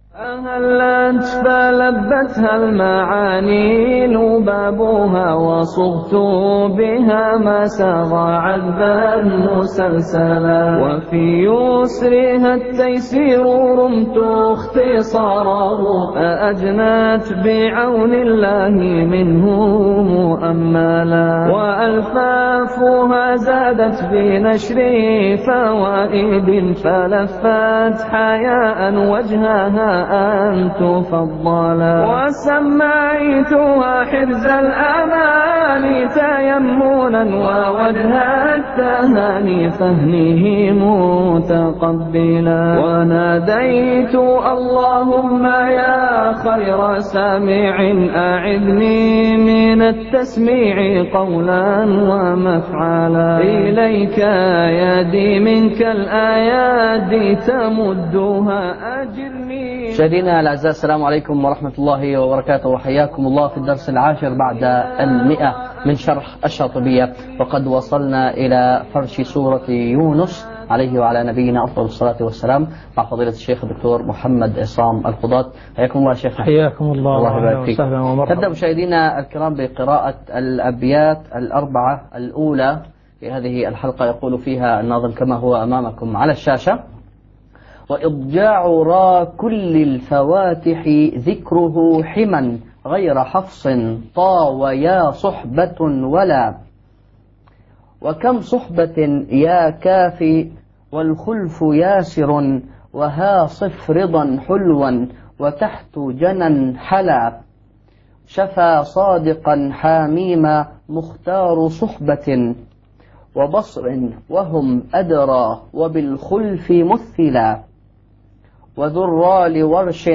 أهلت فلبتها المعاني لبابها وصغت بها ما سغى عذبا مسلسلا وفي يسرها التيسير رمت اختصاره أأجنت بعون الله منه مؤملا وألفافها زادت بنشر فوائد فلفت حياء وجهها أن تفضلا وسميتها حرز الأمان تيمنا ووجه التهاني فهنه متقبلا وناديت اللهم يا خير سامع أعذني من التسميع قولا ومفعلا إليك يدي منك الآيات تمدها أجرني. مشاهدينا الأعزاء، السلام عليكم ورحمة الله وبركاته، وحياكم الله في الدرس العاشر بعد 100 من شرح الشاطبية، وقد وصلنا إلى فرش سورة يونس عليه وعلى نبينا أفضل الصلاة والسلام مع فضيلة الشيخ الدكتور محمد عصام القضاة. حياكم الله شيخ. حياكم الله يبارك فيك. نبدأ مشاهدينا الكرام بقراءة الأبيات الأربعة الأولى في هذه الحلقة. يقول فيها الناظم كما هو أمامكم على الشاشة: وإضجاع را كل الفواتح ذكره حما غير حفص طاويا صحبة ولا، وكم صحبة يا كافي والخلف ياسر وها صف رضا حلوا وتحت جنى حلا، شفا صادقا حاميما مختار صحبة وبصر وهم أدرى وبالخلف مثلا، وذرى لورش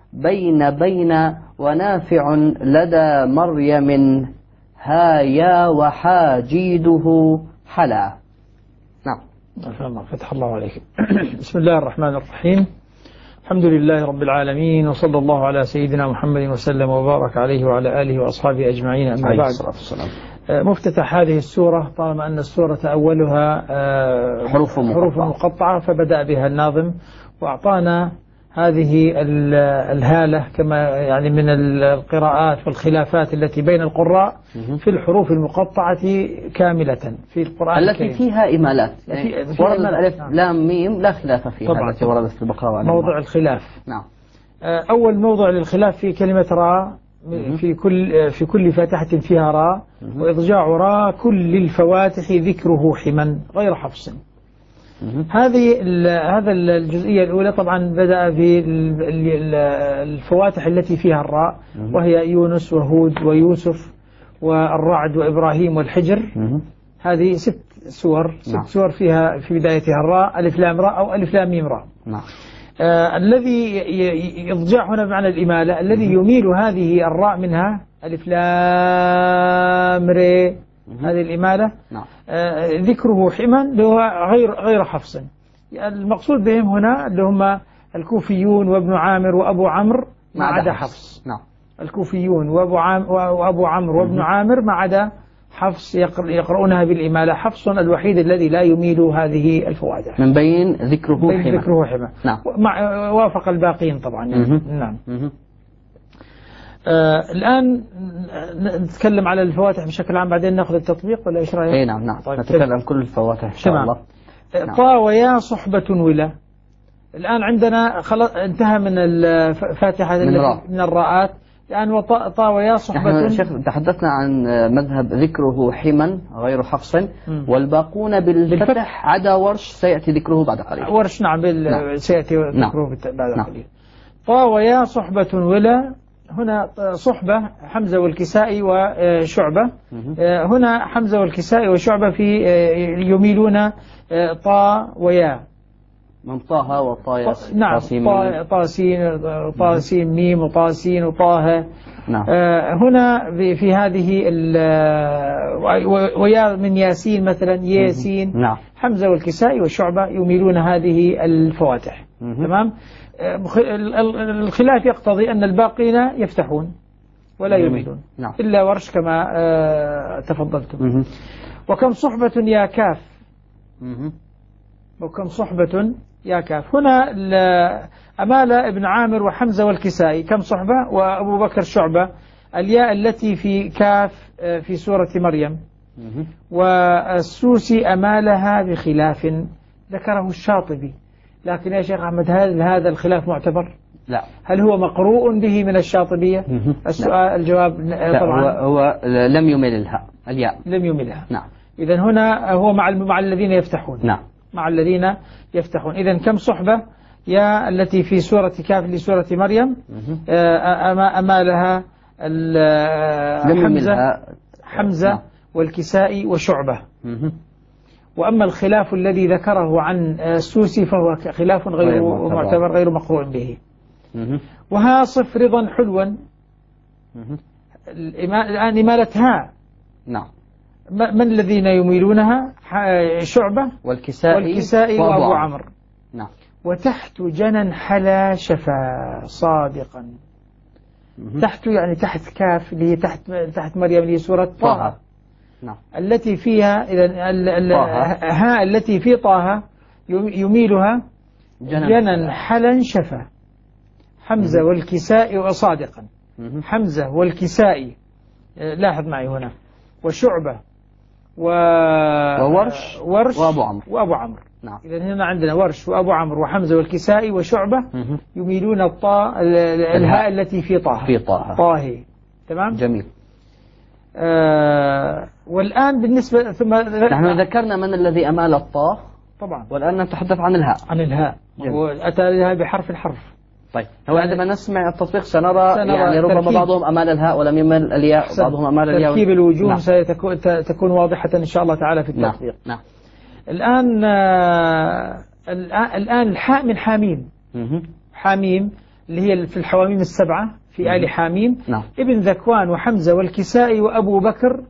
بين ونافع لدى مريم هايا وحاجيده حلا. نعم. فتح الله عليك. بسم الله الرحمن الرحيم. الحمد لله رب العالمين، وصلى الله على سيدنا محمد وسلم وبارك عليه وعلى آله وأصحابه أجمعين. أما بعد، مفتتح هذه السورة طالما أن السورة أولها حروف مقطعة فبدأ بها الناظم وأعطانا هذه الهالة كما يعني من القراءات والخلافات التي بين القراء في الحروف المقطعة كاملة في القرآن التي الكريم فيها إمالات. ورد الألف لام ميم لا خلاف فيها طبعا التي وردت في البقرة. موضع الخلاف. نعم. أول موضع للخلاف في كلمة را في كل فاتحة فيها را، وإضجاع را كل الفواتح ذكره حما غير حفص. هذا الجزئية الأولى طبعا بدأ بالفواتح التي فيها الراء، وهي يونس وهود ويوسف والرعد وإبراهيم والحجر. هذه 6 سور، 6 سور فيها في بدايتها الراء، ألف لام راء أو ألف لام ميم راء. الذي يضجع هنا بمعنى الإمالة، الذي يميل هذه الراء منها ألف لام ري، هذه الإمالة. ذكره حما اللي هو غير حفص. المقصود بهم هنا اللي هم الكوفيون وابن عامر وأبو عمرو ما عدا حفص. الكوفيون وأبو عمرو وابن عامر ما عدا حفص يقرؤونها بالإمالة. حفص الوحيد الذي لا يميل هذه الفواتح من بين ذكره حما. نعم. وافق الباقين طبعا يعني. نعم. الآن نتكلم على الفواتح بشكل عام، بعدين نأخذ التطبيق ولا إيش رأيك؟ نعم. طيب نتكلم عن كل الفواتح إن شاء الله. طا ويا صحبة ولا. الآن عندنا خلاص انتهى من الفاتحة من الراءات. الآن طا ويا صحبة. شيخ تحدثنا عن مذهب ذكره حما غير حفص، والباقون بالفتح عدا ورش سيأتي ذكره بعد قليل. ورش نعم سيأتي ذكره بعد قليل. طا ويا صحبة ولا. هنا صحبة حمزة والكسائي وشعبة. هنا حمزة والكسائي وشعبة في يميلون طا ويا من طه وطا. نعم. طاسين ميم وطاسين وطه. نعم. هنا في هذه ويا من ياسين مثلا ياسين. نعم. حمزة والكسائي والشعبة يميلون هذه الفواتح. تمام. الخلاف يقتضي أن الباقين يفتحون ولا يميلون. نعم. إلا ورش كما تفضلتم. وكم صحبة يا كاف. وكم صحبة يا كاف. هنا أمال ابن عامر وحمزة والكسائي كم صحبة؟ وأبو بكر شعبة. الياء التي في كاف في سورة مريم. والسوسي أمالها بخلاف ذكره الشاطبي، لكن يا شيخ أحمد هل هذا الخلاف معتبر؟ لا. هل هو مقروء به من الشاطبية؟ السؤال لا. الجواب طبعا هو لم يمل الهاء، الياء لم يملها. نعم. إذن هنا هو مع الذين يفتحون. نعم. مع الذين يفتحون. إذن كم صحبة؟ يا التي في سورة كاف لسورة مريم أمالها حمزة نعم. والكسائي وشعبة. وأما الخلاف الذي ذكره عن السوسي فهو خلاف غير معتبر غير مقروء به. وها صف رضا حلوا. الآن إمالة ها. نعم. من الذين يميلونها؟ شعبة والكسائي وأبو عمرو. نعم. وتحت جنى حلا شفا صادقا. تحت يعني تحت كاف اللي هي تحت مريم اللي هي سورة طه. نعم. التي فيها ها التي في طه يميلها جنى حلا شفا. حمزة والكسائي وصادقا. حمزة والكسائي لاحظ معي هنا وشعبة وورش وأبو عمرو. نعم. إذا هنا عندنا ورش وأبو عمرو وحمزة والكسائي وشعبة يميلون الهاء التي في طه. تمام. جميل. والآن بالنسبة ثم نحن ذكرنا من الذي أمال الطاء طبعا، والآن نتحدث عن الهاء. وأتى لها بحرف الحرف. طيب هو عندما نسمع التطبيق سنرى يعني ربما بعضهم أمال الهاء ولم يمل الياء، وبعضهم أمال الياء. تركيب الوجوه نعم. ستكون واضحة إن شاء الله تعالى في التطبيق. نعم. الآن الحاء من حاميم. حاميم اللي هي في الحواميم السبعة في آل حاميم. نعم. ابن ذكوان وحمزة والكسائي وأبو بكر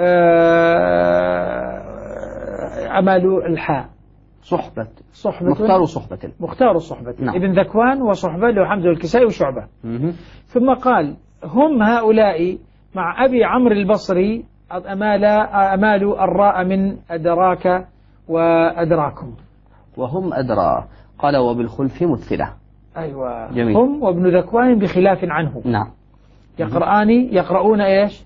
أمالوا الحاء. صحبة مختار صحبة. نعم. ابن ذكوان وصحبة له حمزة والكسائي وشعبة. ثم قال هم هؤلاء مع أبي عمرو البصري أمالوا الراء من أدراك وأدراكم. وهم أدرى قال وبالخلف مثلة. أيوة. جميل. هم وابن ذكوان بخلاف عنه. نعم. يقرؤون إيش؟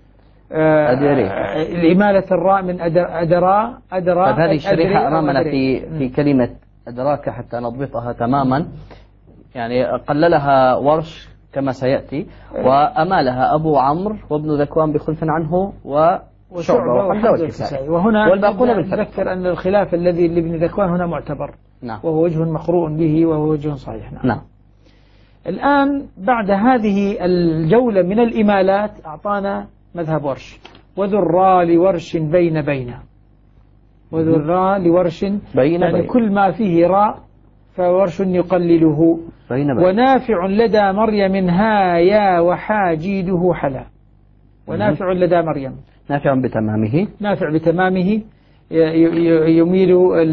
الإمالة الراء من أدرى. طيب هذه الشريحة أمامنا في كلمة أدراك حتى نضبطها تماما، يعني قللها ورش كما سيأتي، وأمالها أبو عمرو وابن ذكوان بخلف عنه وشعبة وحمزة والكسائي. وهنا والباقون بالفتح. نذكر أن الخلاف الذي لابن ذكوان هنا معتبر. نعم. وهو وجه مقروء به وهو وجه صحيح. نعم. الآن بعد هذه الجولة من الإمالات أعطانا مذهب ورش. وذرى لورش بين وذرى لورش يعني كل ما فيه راء فورش يقلله. ونافع لدى مريم هايا وحاجيده حلا. ونافع لدى مريم نافع بتمامه يميل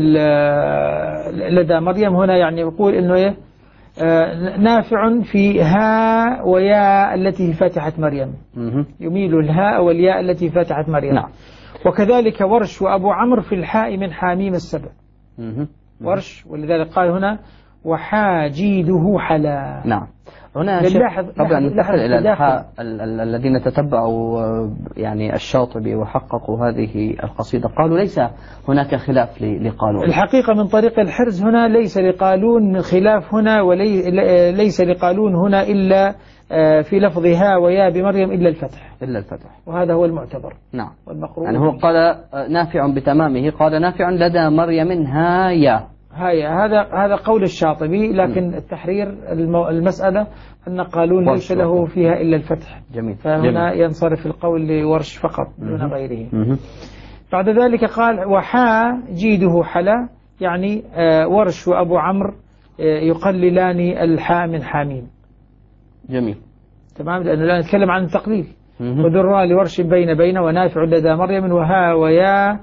لدى مريم. هنا يعني يقول إنه نافع في ها ويا التي فتحت مريم. يميل الهاء والياء التي فتحت مريم. نعم. وكذلك ورش وأبو عمرو في الحاء من حاميم السبع. ورش، ولذلك قال هنا وحاجيده حلا. نعم. هنا قبل أن ننتقل إلى الحاء الذين تتبعوا يعني الشاطبي وحققوا هذه القصيدة قالوا ليس هناك خلاف لقالون. الحقيقة من طريق الحرز هنا ليس لقالون خلاف هنا، وليس لقالون هنا إلا في لفظها ويا بمريم إلا الفتح. وهذا هو المعتبر. نعم. والمقروء يعني هو قال نافع بتمامه، قال نافع لدى مريم هايا. هذا قول الشاطبي، لكن التحرير المسألة أن قالون ليس له فيها إلا الفتح. جميل. فهنا ينصرف القول لورش فقط دون غيره. بعد ذلك قال وحاجيده حلا، يعني ورش وأبو عمرو يقللان الحاء من حاميم. جميل. تمام، لأنه لا نتكلم عن التقليل. وذرى لورش بين ونافع لدى مريم وها ويا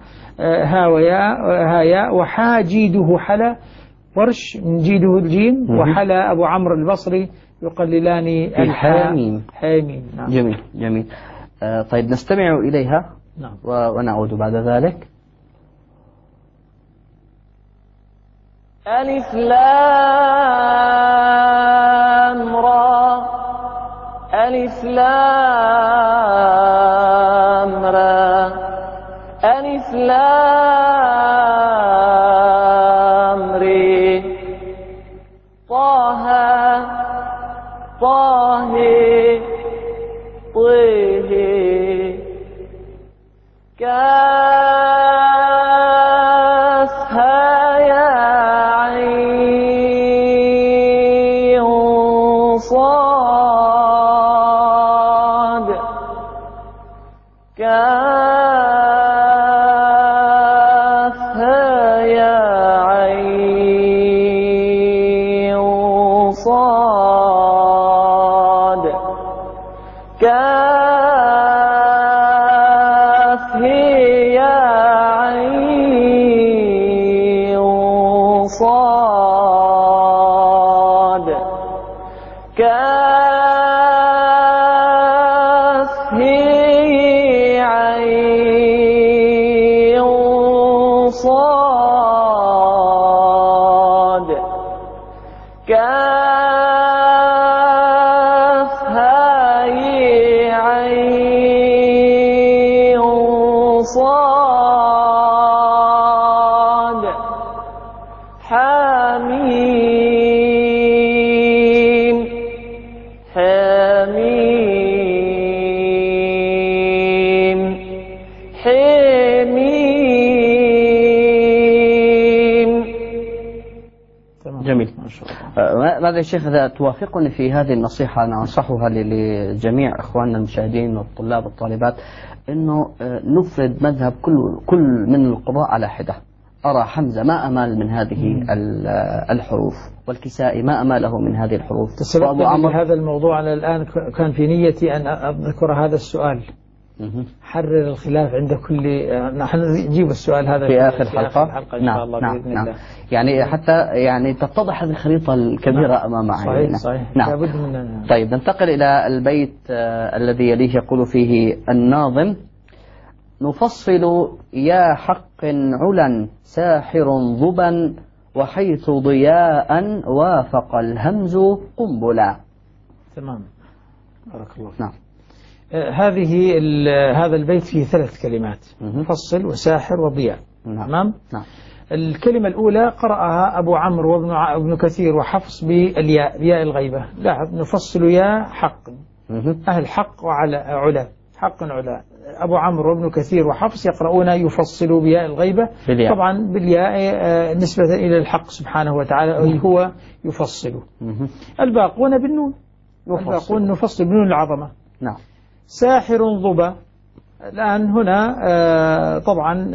هايا وحاجيده حلا. ورش من جيده الجيم وحلا أبو عمرو البصري يقللان الحاميم. نعم. جميل. طيب نستمع إليها. نعم. ونعود بعد ذلك. ألف لام را ألف لام را ألف لام ري طه طه طه كافها يا عين صاد كافها يا عين صاد كافها يا عين صاد كافها عين صاد كافها عين صاد حميم حميم حميم. جميل. ماذا يا شيخ إذا توافقني في هذه النصيحة أنا أنصحها لجميع إخواننا المشاهدين والطلاب والطالبات أنه نفرد مذهب كل من القراء على حدة. أرى حمزة ما أمال من هذه الحروف، والكسائي ما أماله من هذه الحروف. تسبقت هذا الموضوع. أنا الآن كان في نيتي أن أذكر هذا السؤال. حرر الخلاف عند كل. نحن نجيب السؤال هذا في آخر الحلقة إن شاء الله بإذن الله. يعني حتى يعني تتضح هذه الخريطة الكبيرة أمام عيننا. صحيح. لابد من. طيب ننتقل إلى البيت الذي يليه يقول فيه الناظم: نفصل يا حق علا ساحر ضبا وحيث ضياء وافق الهمز قنبلا. تمام. بارك الله فيك. نعم. هذا البيت فيه 3 كلمات: مفصل وساحر وضياء. تمام. نعم. الكلمة الأولى قرأها أبو عمرو وابن كثير وحفص بالياء، بياء الغيبة. لاحظ: نفصل يا حق، أهل حق وعلى علا، حق علا. أبو عمرو وابن كثير وحفص يقرؤون يفصل بياء الغيبة بالياء. طبعا بالياء نسبة إلى الحق سبحانه وتعالى هو يفصل. الباقون بالنون، الباقون نفصل بنون العظمة. نعم. ساحر ضبا. الآن هنا طبعا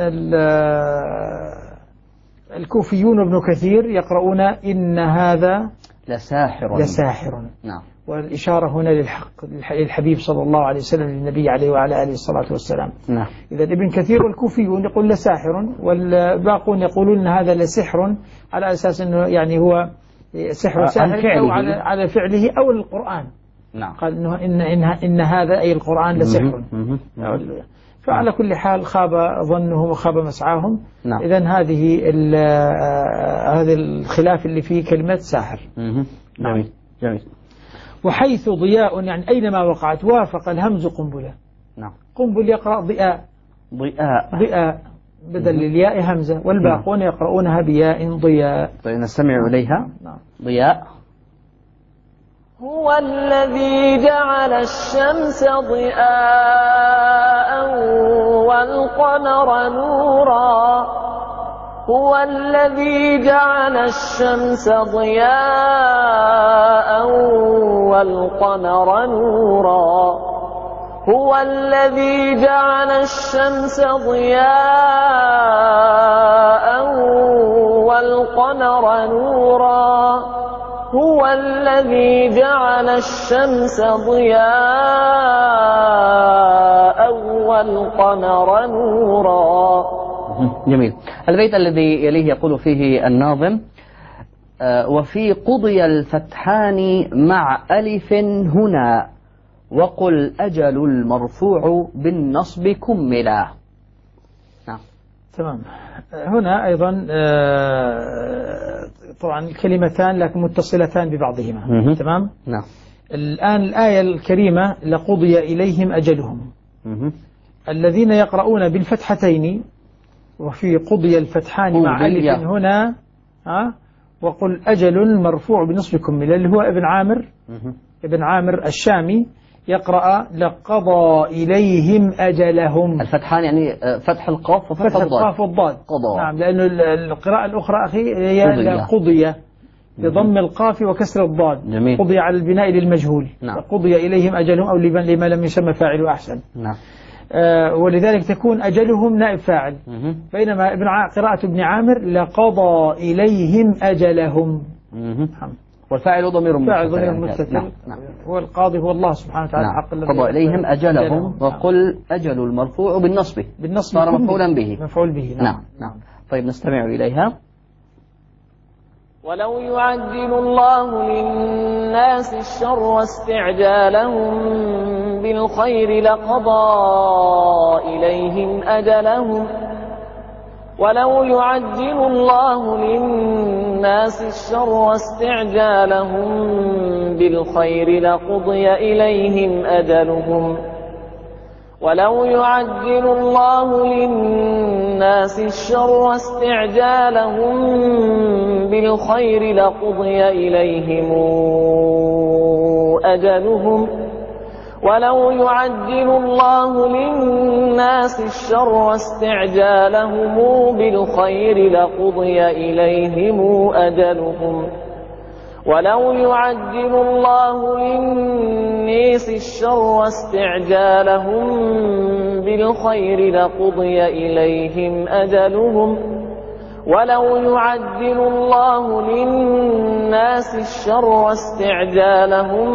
الكوفيون وابن كثير يقرؤون إن هذا لساحر. نعم. والإشارة هنا للحق، للحبيب صلى الله عليه وسلم، للنبي عليه وعلى آله الصلاة والسلام. نعم. إذا ابن كثير والكوفيون يقول لساحر، والباقون يقولون إن هذا لسحر، على أساس أنه يعني هو سحر ساحر أو على فعله أو القرآن. نعم. قال إن هذا أي القرآن لسحر. فعلى كل حال خاب ظنهم وخاب مسعاهم. نعم. إذن هذا الخلاف اللي فيه كلمة ساحر. جميل. جميل. وحيث ضياء يعني أينما وقعت وافق الهمز قنبلة. نعم. قنبل يقرأ ضياء بدل الياء همزة، والباقون يقرؤونها بياء ضياء. طيب نستمع إليها. نعم. ضياء. هو الذي جعل الشمس ضياء والقمر نورا هو الذي جعل الشمس ضياء والقمر نورا هو الذي جعل الشمس ضياء والقمر نورا هو الذي جعل الشمس ضياء والقمر نورا. جميل. البيت الذي يليه يقول فيه الناظم: وفي قضي الفتحان مع ألف هنا وقل أجل المرفوع بالنصب كملا. نعم. تمام. هنا أيضا طبعا كلمتان لكن متصلتان ببعضهما. تمام. نعم. الآن الآية الكريمة لقضي إليهم أجلهم. الذين يقرؤون بالفتحتين وفي قضي الفتحان مع ألف هنا وقل أجل مرفوع بنصف كمل اللي هو ابن عامر الشامي يقرأ لقضى إليهم أجلهم. الفتحان يعني فتح القاف وفتح القاف والضاد. قضى. نعم، لأنه القراءة الأخرى أخي هي قضية بضم القاف وكسر الضاد. جميل. قضي على البناء للمجهول. نعم. قضي إليهم أجلهم أو لما لم يسمى فاعل أحسن. نعم. ولذلك تكون أجلهم نائب فاعل. بينما قراءة ابن عامر لقضى إليهم أجلهم. والفاعل ضمير مستتر. نعم. هو القاضي هو الله سبحانه وتعالى. نعم. قضى إليهم أجلهم وقل أجل المرفوع بالنصب صار مفعولا به. مفعول به. نعم. نعم. طيب نستمع إليها. ولو يعجل الله للناس الشر واستعجالهم بالخير لقضى إليهم أجلهم ولو يعجل الله للناس الشر واستعجالهم بالخير لقضي إليهم أجلهم ولو يعجل الله للناس الشر واستعجالهم بالخير لقضي إليهم أجلهم ولو يعجل الله للناس الشر واستعجالهم بالخير لقضي إليهم أجلهم ولو يعجل الله للناس الشر واستعجالهم بالخير لقضي إليهم أجلهم ولو يعجل الله للناس الشر واستعجالهم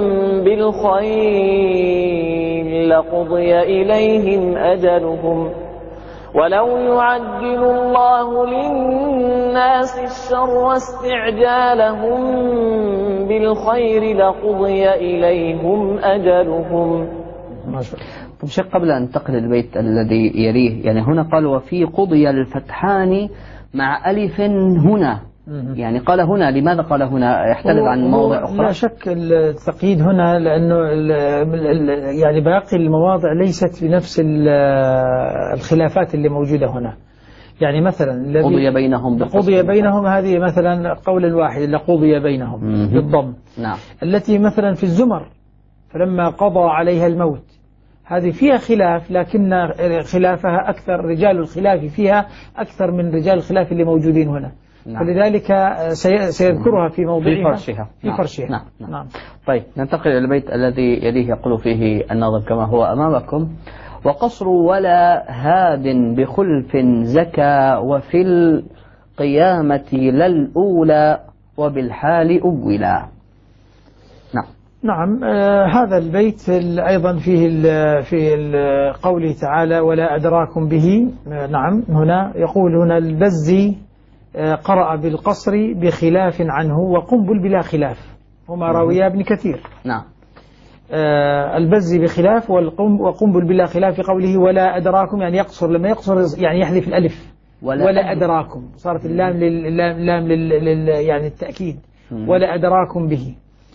بالخير لقضي إليهم أجلهم ولو يعجل الله للناس الشر واستعجالهم بالخير لقضي إليهم أجلهم. طيب شيخ، قبل أن ننتقل للبيت الذي يليه، يعني هنا قال وفي قضي الفتحان مع ألف هنا، يعني قال هنا، لماذا قال هنا؟ يحترز عن مواضع أخرى؟ لا شك التقييد هنا لأنه يعني باقي المواضع ليست بنفس الخلافات اللي موجودة هنا. يعني مثلا قضي بينهم هذه مثلا قول واحد لقضي بينهم بالضم. نعم. التي مثلا في الزمر فلما قضى عليها الموت هذه فيها خلاف، لكن خلافها أكثر، رجال الخلاف فيها أكثر من رجال الخلاف اللي موجودين هنا. نعم. فلذلك سيذكرها في موضعها في فرشها. نعم. نعم. نعم. طيب ننتقل إلى البيت الذي يليه، يقول فيه الناظم كما هو أمامكم: وقصر ولا هاد بخلف زكى وفي القيامة لا الأولى وبالحال أولا. نعم. نعم. هذا البيت أيضا فيه في قوله تعالى ولا أدراكم به. نعم. هنا يقول هنا البزي قرأ بالقصر بخلاف عنه وقنبل بلا خلاف، هما راويا ابن كثير. نعم. البزي بخلاف وقنبل بلا خلاف في قوله ولا أدراكم، يعني يقصر، لما يقصر يعني يحذف الألف ولا أدراكم، صارت اللام يعني التأكيد ولا أدراكم به.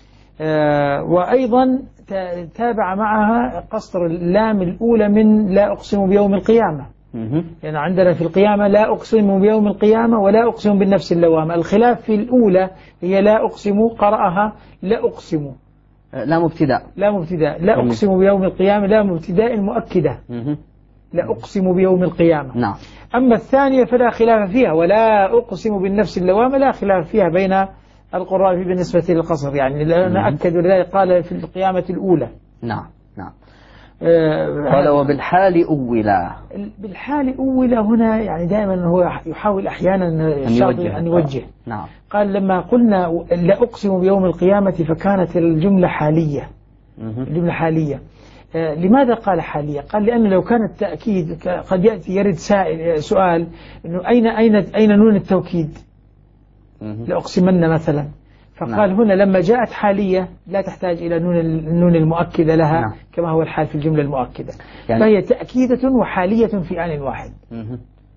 وأيضا تابع معها قصر اللام الأولى من لا أقسم بيوم القيامة. يعني عندنا في القيامة لا أقسم بيوم القيامة ولا أقسم بالنفس اللوامة. الخلاف في الأولى هي لا أقسم، قرأها لا أقسم، لا مبتدأ، لا أقسم بيوم القيامة لا مبتداء مؤكدة، لا أقسم بيوم القيامة. نعم. أما الثانية فلا خلاف فيها، ولا أقسم بالنفس اللوامة لا خلاف فيها بين القراء بالنسبة للقصر، يعني لأنه أكد، ولذلك قال في القيامة الأولى. نعم. نعم. قال وبالحال أولا. بالحال أولا هنا يعني دائما هو يحاول أحيانا أن يوجه. نعم. قال لما قلنا لا أقسم بيوم القيامة فكانت الجملة حالية. الجملة حالية. لماذا قال حالية؟ قال لأنه لو كان التأكيد قد يرد سؤال إنه أين نون التوكيد؟ لأقسمن مثلا. فقال هنا لما جاءت حالية لا تحتاج إلى النون المؤكدة لها. نعم. كما هو الحال في الجملة المؤكدة، يعني فهي تأكيدة وحالية في آن واحد.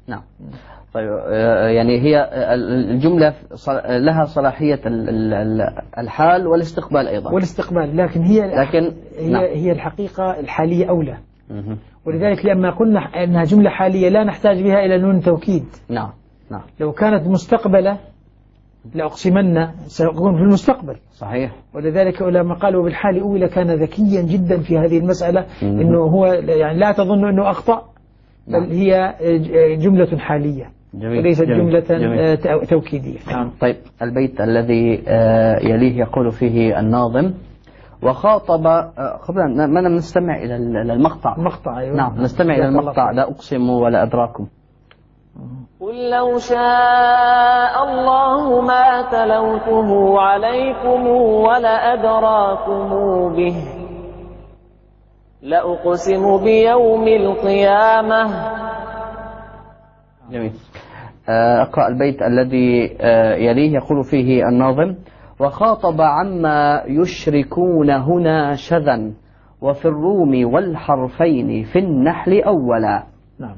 نعم. طيب يعني هي الجملة لها صلاحية الحال والاستقبال أيضا. والاستقبال، لكن هي الحقيقة الحالية أولى. ولذلك لما قلنا أنها جملة حالية لا نحتاج بها إلى نون توكيد. نعم. لو كانت مستقبلة لأقسمن سيكون في المستقبل. صحيح. ولذلك لما قالوا بالحال أولى كان ذكيا جدا في هذه المسألة، إنه هو يعني لا تظن أنه أخطأ، بل هي جملة حالية وليست جملة توكيدية. نعم. طيب البيت الذي يليه يقول فيه الناظم: وخاطب، قبل ما نستمع إلى المقطع. أيوة. نعم نستمع إلى المقطع: لا أقسم ولا أدراكم. قل لو شاء الله ما تلوته عليكم ولا أدراكم به لأقسم بيوم القيامة. جميل. أقرأ البيت الذي يليه يقول فيه الناظم: وخاطب عما يشركون هنا شذا وفي الروم والحرفين في النحل أولا. نعم.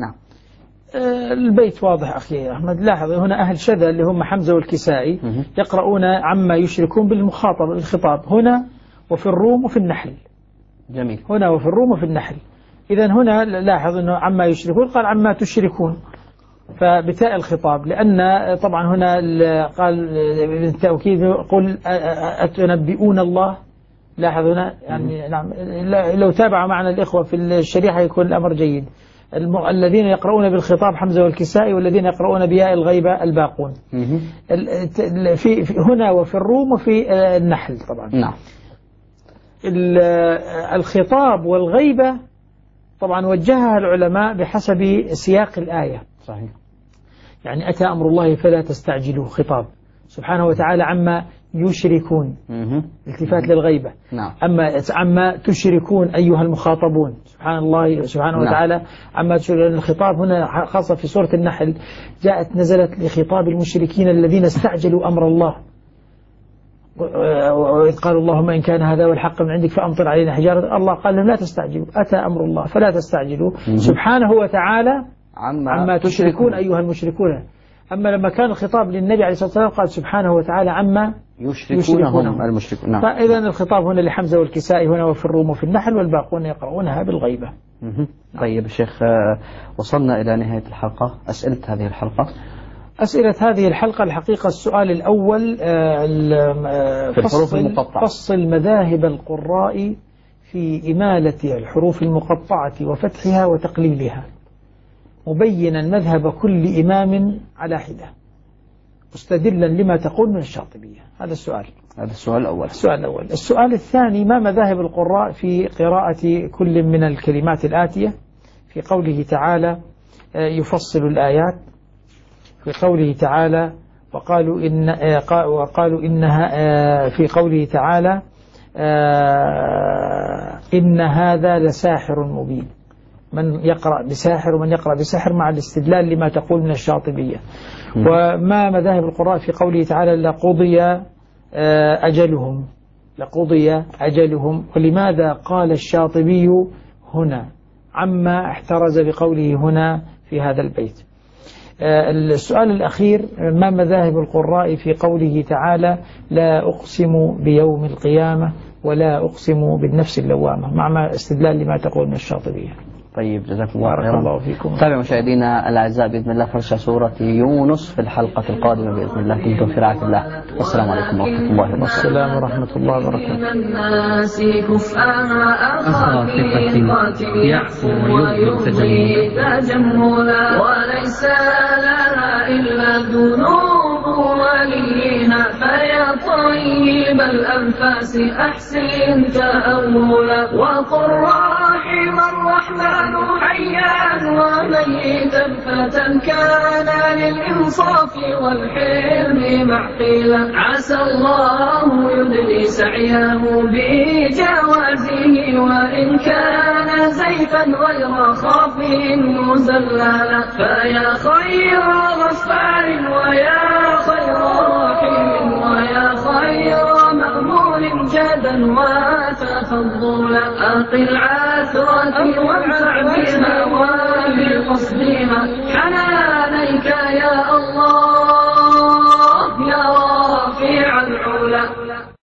البيت واضح أخي أحمد. لاحظ هنا أهل شذا اللي هم حمزة والكسائي يقرؤون عما يشركون بالمخاطب الخطاب هنا وفي الروم وفي النحل. جميل. هنا وفي الروم وفي النحل. إذن هنا لاحظ أنه عما يشركون قال عما تشركون، فبتاء الخطاب، لأن طبعا هنا قال بالتأكيد قل أتنبئون الله. لاحظ هنا يعني نعم لو تابع معنا الإخوة في الشريحة يكون الأمر جيد. الذين يقرؤون بالخطاب حمزة والكسائي، والذين يقرؤون بياء الغيبة الباقون. في هنا وفي الروم وفي النحل طبعا. نعم. الخطاب والغيبة طبعا وجهها العلماء بحسب سياق الآية. صحيح. يعني أتى أمر الله فلا تستعجلوا، خطاب سبحانه وتعالى عما يشركون، التفات للغيبة. نعم. عما تشركون أيها المخاطبون، سبحان الله سبحانه وتعالى عما تشركون. الخطاب هنا خاصة في سورة النحل نزلت لخطاب المشركين الذين استعجلوا أمر الله، وإذ قالوا اللهم إن كان هذا هو الحق من عندك فأمطر علينا حجارة. الله قال لهم لا تستعجلوا، أتى أمر الله فلا تستعجلوا سبحانه وتعالى عما تشركون أيها المشركون. أما لما كان الخطاب للنبي عليه الصلاة والسلام قال سبحانه وتعالى عما يشركونهم المشركون. نعم. فإذا الخطاب هنا لحمزة والكسائي هنا وفي الروم وفي النحل، والباقون يقرؤونها بالغيبة. طيب الشيخ، وصلنا إلى نهاية الحلقة. أسئلة هذه الحلقة. أسئلة هذه الحلقة الحقيقة السؤال الأول في الحروف المقطعة. فصل مذاهب القراء في إمالة الحروف المقطعة وفتحها وتقليلها، مبينا مذهب كل إمام على حدة، مستدلا لما تقول من الشاطبية. هذا السؤال. هذا السؤال الأول. السؤال الثاني: ما مذاهب القراء في قراءة كل من الكلمات الآتية في قوله تعالى يفصل الآيات، في قوله تعالى وقالوا إنها، في قوله تعالى إن هذا لساحر مبين، من يقرأ بساحر ومن يقرأ بسحر، مع الاستدلال لما تقول من الشاطبية. وما مذاهب القراء في قوله تعالى لقضي أجلهم، ولماذا قال الشاطبي هنا عما احترز بقوله هنا في هذا البيت. السؤال الأخير: ما مذاهب القراء في قوله تعالى لا أقسم بيوم القيامة ولا أقسم بالنفس اللوامة، مع استدلال لما تقول من الشاطبية. طيب جزاكم الله خيرا. بارك الله فيكم. تابعوا مشاهدينا الأعزاء بإذن الله فرش سورة يونس في الحلقة القادمة بإذن الله. كنتم في رعاية الله، والسلام عليكم ورحمة الله وبركاته. والسلام ورحمة الله وبركاته. الناس كفء يعفو ويرضي تجملا، وليس لنا إلا ذنوب ولينا، فيا طيب الأنفاس أحسن تأولا، وقل رحم الرحمن حيا وميتا فتى كان للإنصاف والحلم معقلا، عسى الله يدري سعيه بجوازه، وإن كان زيفا غير خاف مزللا، فيا خير غفار ويا خير رحيم ويا خير مأمول جدا وتفضلا، أقل عثرتي وانفع بها وبقصدها يا الله يا رافع العلا.